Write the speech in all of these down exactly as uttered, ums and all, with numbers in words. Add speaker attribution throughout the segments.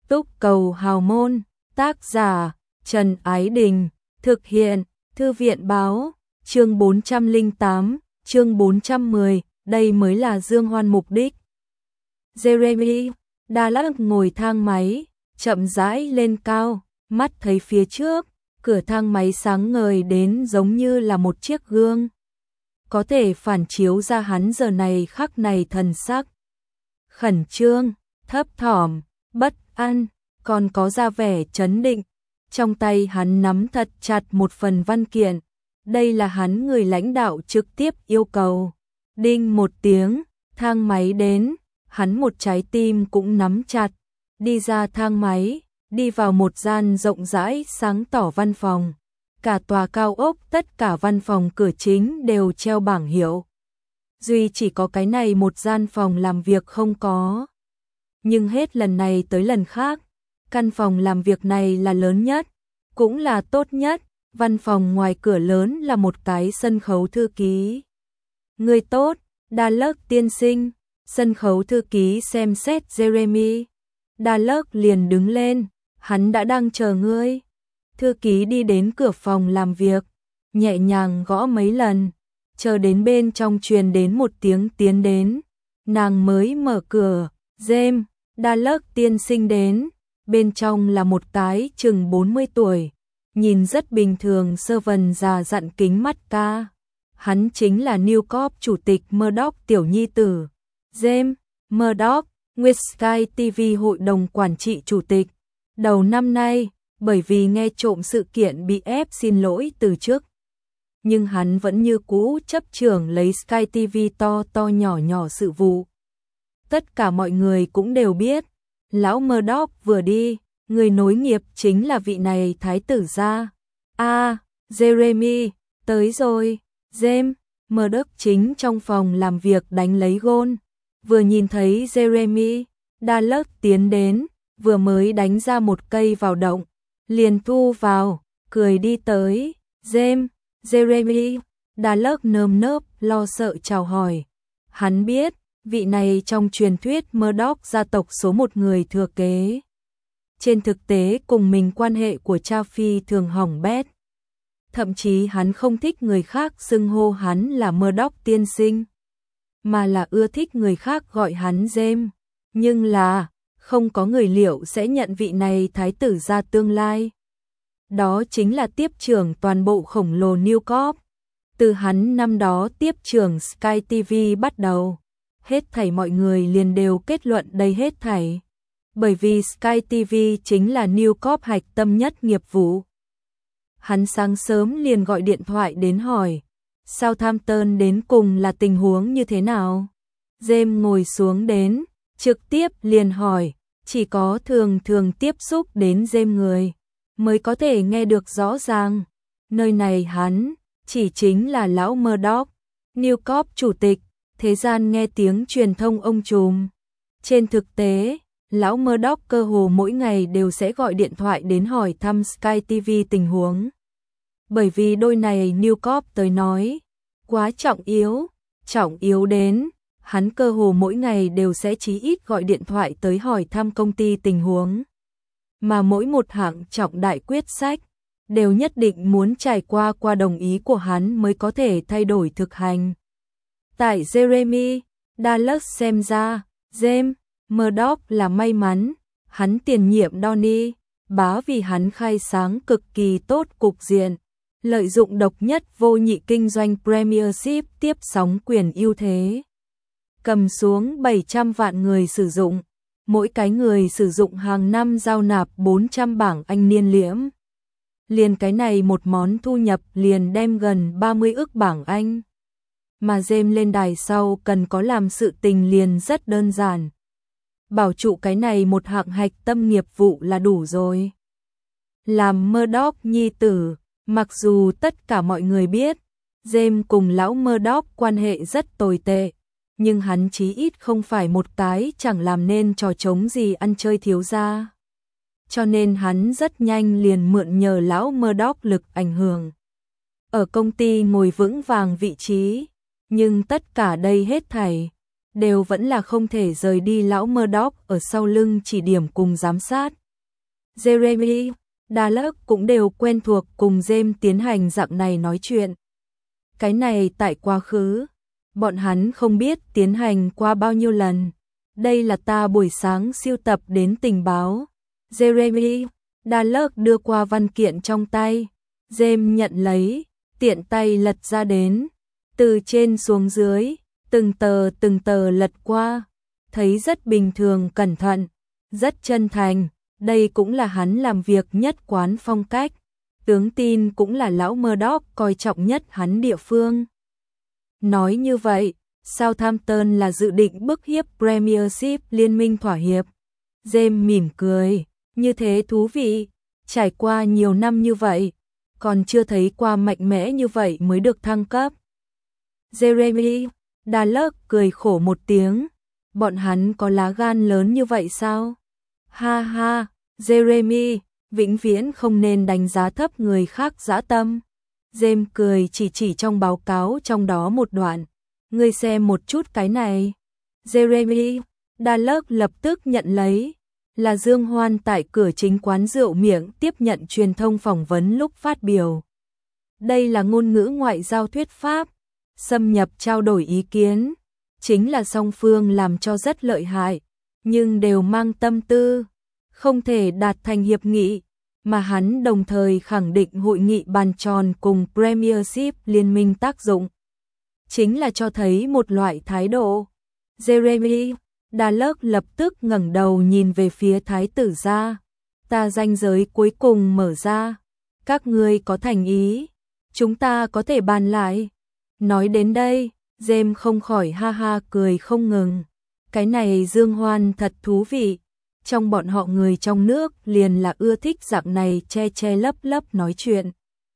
Speaker 1: Túc Cầu Hào Môn, tác giả Trần Ái Đình, thực hiện Thư viện Báo, chương bốn trăm lẻ tám, chương bốn trăm mười, đây mới là Dương Hoan mục đích. Jeremy Dallas ngồi thang máy, chậm rãi lên cao, mắt thấy phía trước, cửa thang máy sáng ngời đến giống như là một chiếc gương. Có thể phản chiếu ra hắn giờ này khắc này thần sắc. Khẩn trương, thấp thỏm, bất an, còn có ra vẻ trấn định. Trong tay hắn nắm thật chặt một phần văn kiện. Đây là hắn người lãnh đạo trực tiếp yêu cầu. Đinh một tiếng, thang máy đến, hắn một trái tim cũng nắm chặt. Đi ra thang máy, đi vào một gian rộng rãi sáng tỏ văn phòng. Cả tòa cao ốc, tất cả văn phòng cửa chính đều treo bảng hiệu. Duy chỉ có cái này một gian phòng làm việc không có. Nhưng hết lần này tới lần khác, căn phòng làm việc này là lớn nhất, cũng là tốt nhất. Văn phòng ngoài cửa lớn là một cái sân khấu thư ký. Người tốt, Dallas tiên sinh. Sân khấu thư ký xem xét Jeremy. Dallas liền đứng lên, hắn đã đang chờ ngươi. Thư ký đi đến cửa phòng làm việc, nhẹ nhàng gõ mấy lần, chờ đến bên trong truyền đến một tiếng tiến đến. Nàng mới mở cửa, James, Dallas tiên sinh đến. Bên trong là một cái chừng bốn mươi tuổi, nhìn rất bình thường sơ vần già dặn kính mắt ca. Hắn chính là News Corp chủ tịch Murdoch tiểu nhi tử. James Murdoch, nguyên Sky ti vi hội đồng quản trị chủ tịch. Đầu năm nay, bởi vì nghe trộm sự kiện bị ép xin lỗi từ trước. Nhưng hắn vẫn như cũ chấp trưởng lấy Sky ti vi to to nhỏ nhỏ sự vụ. Tất cả mọi người cũng đều biết, lão Murdoch vừa đi, người nối nghiệp chính là vị này thái tử gia. A, à, Jeremy, tới rồi. James Murdoch chính trong phòng làm việc đánh lấy gôn. Vừa nhìn thấy Jeremy, Dallas tiến đến, vừa mới đánh ra một cây vào động, liền thu vào, cười đi tới. James, Jeremy, Dallas nơm nớp lo sợ chào hỏi. Hắn biết, vị này trong truyền thuyết Murdoch gia tộc số một người thừa kế. Trên thực tế cùng mình quan hệ của cha phi thường hỏng bét. Thậm chí hắn không thích người khác xưng hô hắn là Murdoch tiên sinh, mà là ưa thích người khác gọi hắn James. Nhưng là, không có người liệu sẽ nhận vị này thái tử gia tương lai. Đó chính là tiếp trưởng toàn bộ khổng lồ News Corp. Từ hắn năm đó tiếp trưởng Sky ti vi bắt đầu, hết thảy mọi người liền đều kết luận đây hết thảy. Bởi vì Sky ti vi chính là News Corp hạch tâm nhất nghiệp vụ. Hắn sáng sớm liền gọi điện thoại đến hỏi, Southampton đến cùng là tình huống như thế nào? James ngồi xuống đến, trực tiếp liền hỏi, chỉ có thường thường tiếp xúc đến James người, mới có thể nghe được rõ ràng. Nơi này hắn, chỉ chính là lão Murdoch, News Corp chủ tịch, thế gian nghe tiếng truyền thông ông trùm. Trên thực tế, lão Murdoch cơ hồ mỗi ngày đều sẽ gọi điện thoại đến hỏi thăm Sky ti vi tình huống. Bởi vì đôi này News Corp tới nói, quá trọng yếu, trọng yếu đến, hắn cơ hồ mỗi ngày đều sẽ chí ít gọi điện thoại tới hỏi thăm công ty tình huống. Mà mỗi một hạng trọng đại quyết sách, đều nhất định muốn trải qua qua đồng ý của hắn mới có thể thay đổi thực hành. Tại Jeremy, Dallas xem ra, James Murdoch là may mắn, hắn tiền nhiệm Donny, bá vì hắn khai sáng cực kỳ tốt cục diện, lợi dụng độc nhất vô nhị kinh doanh Premiership tiếp sóng quyền ưu thế. Cầm xuống bảy trăm vạn người sử dụng, mỗi cái người sử dụng hàng năm giao nạp bốn trăm bảng Anh niên liễm. Liền cái này một món thu nhập liền đem gần ba mươi ức bảng Anh. Mà James lên đài sau cần có làm sự tình liền rất đơn giản. Bảo trụ cái này một hạng hạch tâm nghiệp vụ là đủ rồi. Làm Murdoch nhi tử, mặc dù tất cả mọi người biết, James cùng lão Murdoch quan hệ rất tồi tệ, nhưng hắn chí ít không phải một cái chẳng làm nên trò trống gì ăn chơi thiếu gia. Cho nên hắn rất nhanh liền mượn nhờ lão Murdoch lực ảnh hưởng. Ở công ty ngồi vững vàng vị trí, nhưng tất cả đây hết thảy đều vẫn là không thể rời đi lão Murdoch ở sau lưng chỉ điểm cùng giám sát. Jeremy, Dallas cũng đều quen thuộc cùng James tiến hành dạng này nói chuyện. Cái này tại quá khứ, bọn hắn không biết tiến hành qua bao nhiêu lần. Đây là ta buổi sáng siêu tập đến tình báo. Jeremy, Dallas đưa qua văn kiện trong tay. James nhận lấy, tiện tay lật ra đến. Từ trên xuống dưới, từng tờ từng tờ lật qua. Thấy rất bình thường cẩn thận, rất chân thành. Đây cũng là hắn làm việc nhất quán phong cách. Tướng tin cũng là lão Murdoch coi trọng nhất hắn địa phương. Nói như vậy, Southampton là dự định bức hiếp Premiership liên minh thỏa hiệp. James mỉm cười, như thế thú vị, trải qua nhiều năm như vậy, còn chưa thấy qua mạnh mẽ như vậy mới được thăng cấp. Jeremy, Dallas cười khổ một tiếng, bọn hắn có lá gan lớn như vậy sao? Ha ha, Jeremy, vĩnh viễn không nên đánh giá thấp người khác dã tâm. James cười chỉ chỉ trong báo cáo trong đó một đoạn. Ngươi xem một chút cái này. Jeremy, Dallas lập tức nhận lấy. Là Dương Hoan tại cửa chính quán rượu miệng tiếp nhận truyền thông phỏng vấn lúc phát biểu. Đây là ngôn ngữ ngoại giao thuyết pháp, xâm nhập trao đổi ý kiến. Chính là song phương làm cho rất lợi hại, nhưng đều mang tâm tư. Không thể đạt thành hiệp nghị, mà hắn đồng thời khẳng định hội nghị bàn tròn cùng Premiership liên minh tác dụng. Chính là cho thấy một loại thái độ. Jeremy, Dallas lập tức ngẩng đầu nhìn về phía thái tử gia. Ta ranh giới cuối cùng mở ra. Các ngươi có thành ý, chúng ta có thể bàn lại. Nói đến đây, James không khỏi ha ha cười không ngừng. Cái này Dương Hoan thật thú vị. Trong bọn họ người trong nước liền là ưa thích dạng này che che lấp lấp nói chuyện.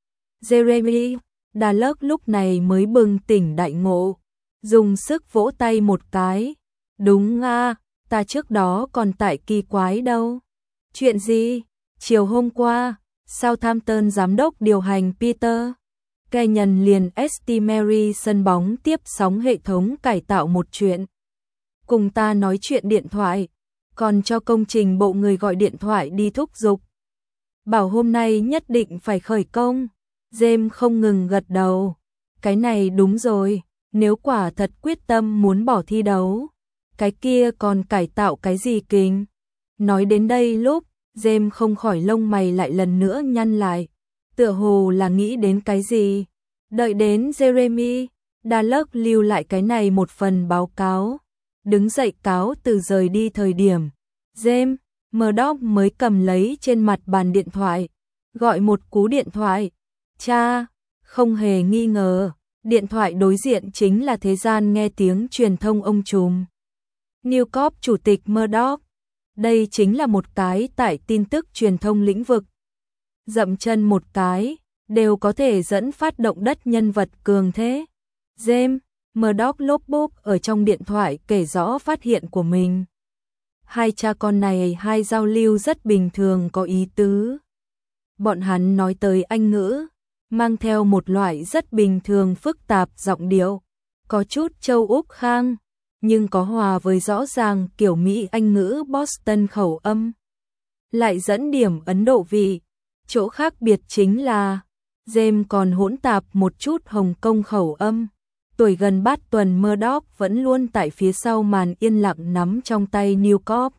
Speaker 1: Jeremy, Dallas lúc này mới bừng tỉnh đại ngộ, dùng sức vỗ tay một cái. Đúng nga, ta trước đó còn tại kỳ quái đâu. Chuyện gì? Chiều hôm qua, Southampton giám đốc điều hành Peter Kenyon liền ét tê Mary sân bóng tiếp sóng hệ thống cải tạo một chuyện. Cùng ta nói chuyện điện thoại, còn cho công trình bộ người gọi điện thoại đi thúc giục. Bảo hôm nay nhất định phải khởi công. James không ngừng gật đầu. Cái này đúng rồi, nếu quả thật quyết tâm muốn bỏ thi đấu, cái kia còn cải tạo cái gì kinh. Nói đến đây lúc, James không khỏi lông mày lại lần nữa nhăn lại. Tựa hồ là nghĩ đến cái gì. Đợi đến Jeremy, Dallas lưu lại cái này một phần báo cáo. Đứng dậy cáo từ rời đi thời điểm. James, Murdoch mới cầm lấy trên mặt bàn điện thoại. Gọi một cú điện thoại. Cha, không hề nghi ngờ. Điện thoại đối diện chính là thế gian nghe tiếng truyền thông ông trùm. News Corp chủ tịch Murdoch. Đây chính là một cái tại tin tức truyền thông lĩnh vực. Dậm chân một cái, đều có thể dẫn phát động đất nhân vật cường thế. James, Murdoch lốp bốp ở trong điện thoại kể rõ phát hiện của mình. Hai cha con này hai giao lưu rất bình thường có ý tứ. Bọn hắn nói tới Anh ngữ, mang theo một loại rất bình thường phức tạp giọng điệu, có chút châu Úc khang, nhưng có hòa với rõ ràng kiểu Mỹ Anh ngữ Boston khẩu âm. Lại dẫn điểm Ấn Độ vị, chỗ khác biệt chính là James còn hỗn tạp một chút Hồng Kông khẩu âm. Tuổi gần bát tuần Murdoch vẫn luôn tại phía sau màn yên lặng nắm trong tay News Corp.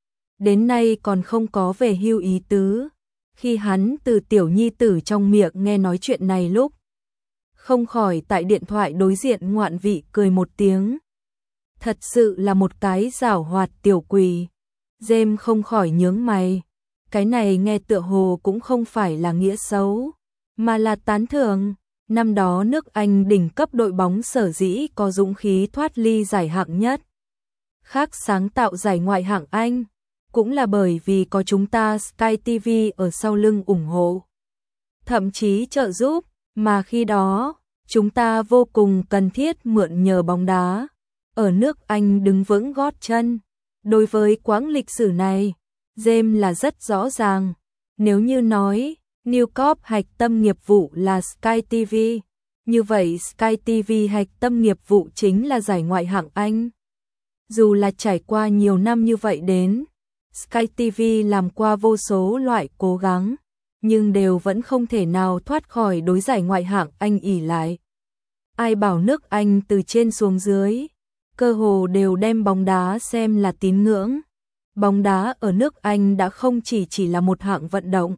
Speaker 1: Đến nay còn không có về hưu ý tứ. Khi hắn từ tiểu nhi tử trong miệng nghe nói chuyện này lúc, không khỏi tại điện thoại đối diện ngoạn vị cười một tiếng. Thật sự là một cái giảo hoạt tiểu quỷ. James không khỏi nhướng mày. Cái này nghe tựa hồ cũng không phải là nghĩa xấu, mà là tán thưởng. Năm đó nước Anh đỉnh cấp đội bóng sở dĩ có dũng khí thoát ly giải hạng nhất. Khác sáng tạo giải ngoại hạng Anh, cũng là bởi vì có chúng ta Sky ti vi ở sau lưng ủng hộ. Thậm chí trợ giúp, mà khi đó, chúng ta vô cùng cần thiết mượn nhờ bóng đá. Ở nước Anh đứng vững gót chân. Đối với quãng lịch sử này, James là rất rõ ràng. Nếu như nói, News Corp hạch tâm nghiệp vụ là Sky ti vi, như vậy Sky ti vi hạch tâm nghiệp vụ chính là giải ngoại hạng Anh. Dù là trải qua nhiều năm như vậy đến, Sky ti vi làm qua vô số loại cố gắng, nhưng đều vẫn không thể nào thoát khỏi đối giải ngoại hạng Anh ỷ lại. Ai bảo nước Anh từ trên xuống dưới, cơ hồ đều đem bóng đá xem là tín ngưỡng. Bóng đá ở nước Anh đã không chỉ chỉ là một hạng vận động.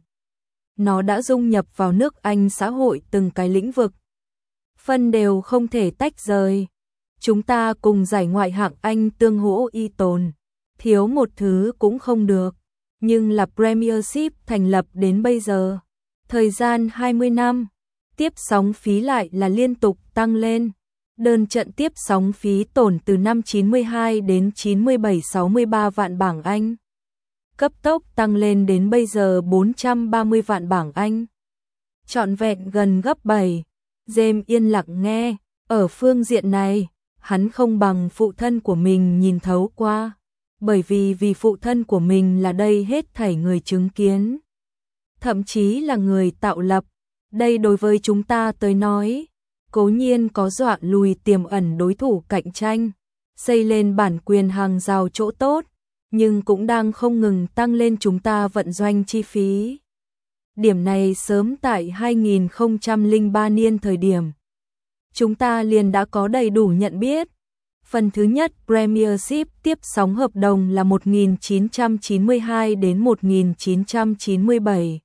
Speaker 1: Nó đã dung nhập vào nước Anh xã hội từng cái lĩnh vực. Phân đều không thể tách rời. Chúng ta cùng giải ngoại hạng Anh tương hỗ y tồn. Thiếu một thứ cũng không được. Nhưng là Premiership thành lập đến bây giờ. Thời gian hai mươi năm. Tiếp sóng phí lại là liên tục tăng lên. Đơn trận tiếp sóng phí tổn từ năm chín mươi hai đến chín mươi bảy sáu mươi ba vạn bảng Anh. Cấp tốc tăng lên đến bây giờ bốn trăm ba mươi vạn bảng Anh. Trọn vẹn gần gấp bảy. James yên lặng nghe, ở phương diện này, hắn không bằng phụ thân của mình nhìn thấu qua. Bởi vì vì phụ thân của mình là đây hết thảy người chứng kiến. Thậm chí là người tạo lập. Đây đối với chúng ta tới nói, cố nhiên có dọa lùi tiềm ẩn đối thủ cạnh tranh, xây lên bản quyền hàng rào chỗ tốt, nhưng cũng đang không ngừng tăng lên chúng ta vận doanh chi phí. Điểm này sớm tại hai nghìn không trăm lẻ ba niên thời điểm, chúng ta liền đã có đầy đủ nhận biết. Phần thứ nhất Premiership tiếp sóng hợp đồng là một nghìn chín trăm chín mươi hai đến một nghìn chín trăm chín mươi bảy.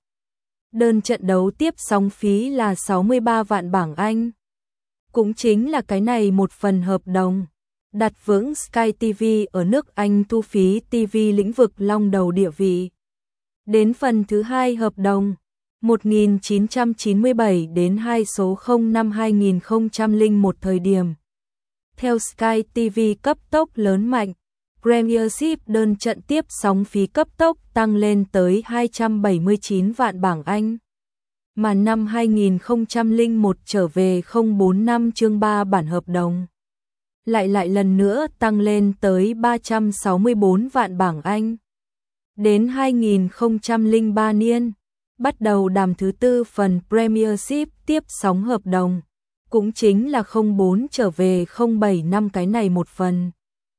Speaker 1: Đơn trận đấu tiếp sóng phí là sáu mươi ba vạn bảng Anh. Cũng chính là cái này một phần hợp đồng, đặt vững Sky ti vi ở nước Anh thu phí ti vi lĩnh vực long đầu địa vị. Đến phần thứ hai hợp đồng, một nghìn chín trăm chín mươi bảy đến hai số không năm hai nghìn không trăm lẻ một thời điểm. Theo Sky ti vi cấp tốc lớn mạnh, Premiership đơn trận tiếp sóng phí cấp tốc tăng lên tới hai trăm bảy mươi chín vạn bảng Anh. Mà năm hai nghìn không trăm lẻ một trở về không bốn năm chương ba bản hợp đồng. Lại lại lần nữa tăng lên tới ba trăm sáu mươi bốn vạn bảng Anh. Đến hai nghìn không trăm lẻ ba niên, bắt đầu đàm thứ tư phần Premiership tiếp sóng hợp đồng. Cũng chính là không bốn trở về không bảy năm cái này một phần.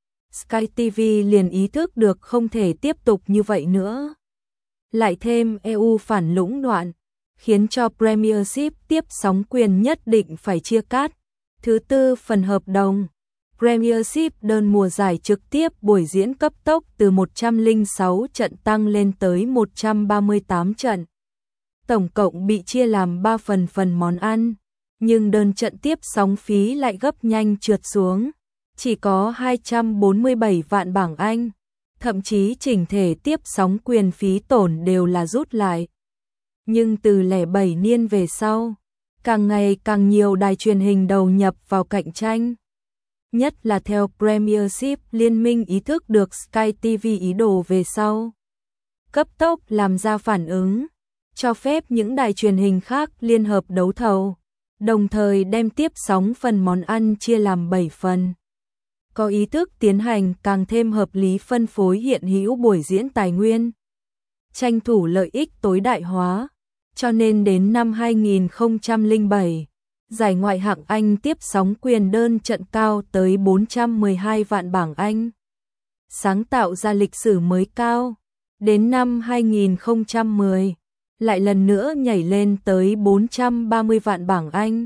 Speaker 1: Sky ti vi liền ý thức được không thể tiếp tục như vậy nữa. Lại thêm e u phản lũng đoạn, khiến cho Premiership tiếp sóng quyền nhất định phải chia cắt. Thứ tư phần hợp đồng, Premiership đơn mùa giải trực tiếp buổi diễn cấp tốc từ một trăm lẻ sáu trận tăng lên tới một trăm ba mươi tám trận. Tổng cộng bị chia làm ba phần phần món ăn, nhưng đơn trận tiếp sóng phí lại gấp nhanh trượt xuống. Chỉ có hai trăm bốn mươi bảy vạn bảng Anh, thậm chí chỉnh thể tiếp sóng quyền phí tổn đều là rút lại. Nhưng từ lẻ bảy niên về sau, càng ngày càng nhiều đài truyền hình đầu nhập vào cạnh tranh. Nhất là theo Premiership liên minh ý thức được Sky ti vi ý đồ về sau. Cấp tốc làm ra phản ứng, cho phép những đài truyền hình khác liên hợp đấu thầu, đồng thời đem tiếp sóng phần món ăn chia làm bảy phần. Có ý thức tiến hành càng thêm hợp lý phân phối hiện hữu buổi diễn tài nguyên, tranh thủ lợi ích tối đại hóa, cho nên đến năm hai nghìn không trăm lẻ bảy, giải ngoại hạng Anh tiếp sóng quyền đơn trận cao tới bốn trăm mười hai vạn bảng Anh, sáng tạo ra lịch sử mới cao. Đến năm hai nghìn không trăm mười, lại lần nữa nhảy lên tới bốn trăm ba mươi vạn bảng Anh,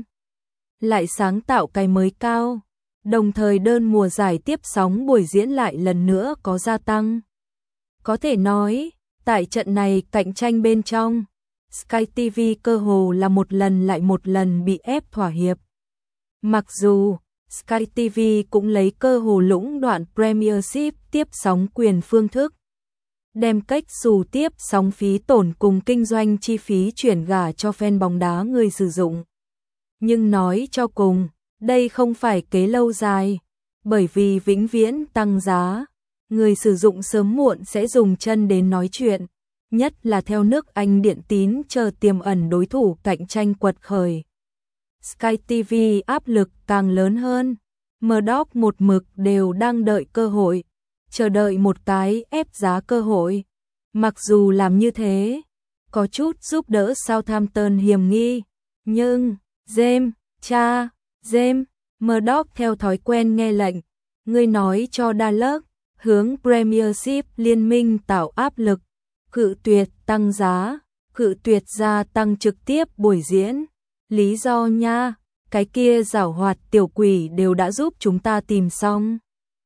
Speaker 1: lại sáng tạo cái mới cao. Đồng thời đơn mùa giải tiếp sóng buổi diễn lại lần nữa có gia tăng. Có thể nói, tại trận này cạnh tranh bên trong, Sky ti vi cơ hồ là một lần lại một lần bị ép thỏa hiệp. Mặc dù, Sky ti vi cũng lấy cơ hồ lũng đoạn Premiership tiếp sóng quyền phương thức, đem cách dù tiếp sóng phí tổn cùng kinh doanh chi phí chuyển gả cho fan bóng đá người sử dụng. Nhưng nói cho cùng, đây không phải kế lâu dài, bởi vì vĩnh viễn tăng giá, người sử dụng sớm muộn sẽ dùng chân đến nói chuyện, nhất là theo nước Anh điện tín chờ tiềm ẩn đối thủ cạnh tranh quật khởi. Sky ti vi áp lực càng lớn hơn, Murdoch một mực đều đang đợi cơ hội, chờ đợi một cái ép giá cơ hội. Mặc dù làm như thế, có chút giúp đỡ Southampton hiểm nghi, nhưng James, cha, James, Murdoch theo thói quen nghe lệnh, Ngươi nói cho Dallas, hướng Premiership liên minh tạo áp lực, cự tuyệt tăng giá, cự tuyệt gia tăng trực tiếp buổi diễn. Lý do nha, cái kia giảo hoạt tiểu quỷ đều đã giúp chúng ta tìm xong.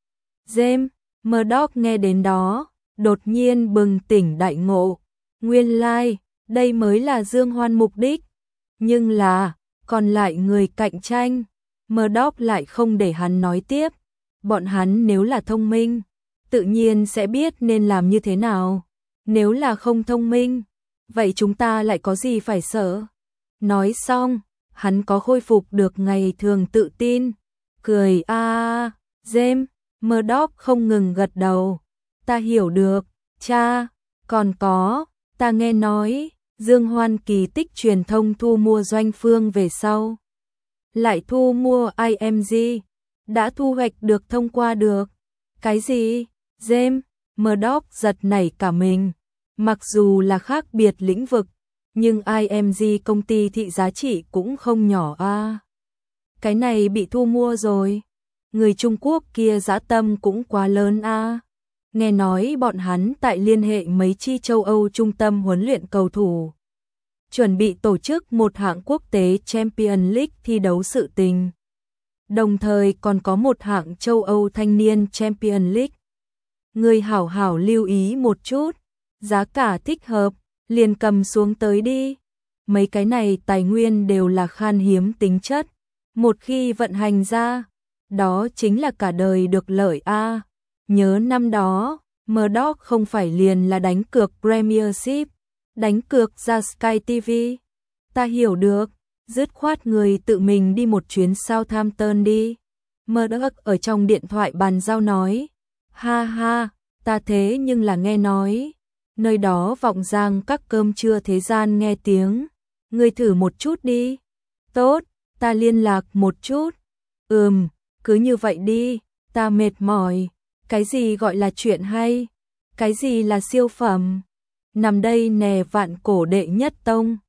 Speaker 1: James Murdoch nghe đến đó, đột nhiên bừng tỉnh đại ngộ. Nguyên lai, like, đây mới là Dương Hoan mục đích. Nhưng là, còn lại người cạnh tranh, Murdoch lại không để hắn nói tiếp. Bọn hắn nếu là thông minh, tự nhiên sẽ biết nên làm như thế nào. Nếu là không thông minh, vậy chúng ta lại có gì phải sợ. Nói xong, hắn có khôi phục được ngày thường tự tin. Cười a à, James Murdoch không ngừng gật đầu. Ta hiểu được, cha, còn có, ta nghe nói, Dương Hoan kỳ tích truyền thông thu mua Doanh Phương về sau. Lại thu mua i em giê, đã thu hoạch được thông qua được. Cái gì? James Murdoch giật nảy cả mình. Mặc dù là khác biệt lĩnh vực, nhưng i em giê công ty thị giá trị cũng không nhỏ a. À. Cái này bị thu mua rồi. Người Trung Quốc kia dã tâm cũng quá lớn a. À. Nghe nói bọn hắn tại liên hệ mấy chi châu Âu trung tâm huấn luyện cầu thủ, chuẩn bị tổ chức một hạng quốc tế Champions League thi đấu sự tình. Đồng thời còn có một hạng châu Âu thanh niên Champions League. Người hảo hảo lưu ý một chút, giá cả thích hợp, liền cầm xuống tới đi. Mấy cái này tài nguyên đều là khan hiếm tính chất. Một khi vận hành ra, đó chính là cả đời được lợi a. À. Nhớ năm đó, Murdoch không phải liền là đánh cược Premiership, đánh cược ra Sky ti vi. Ta hiểu được, dứt khoát người tự mình đi một chuyến Southampton đi. Murdoch ở trong điện thoại bàn giao nói. Ha ha, ta thế nhưng là nghe nói. Nơi đó vọng giang các cơm trưa thế gian nghe tiếng. Ngươi thử một chút đi. Tốt, ta liên lạc một chút. Ừm, cứ như vậy đi, ta mệt mỏi. Cái gì gọi là chuyện hay? Cái gì là siêu phẩm? Nằm đây nè vạn cổ đệ nhất tông.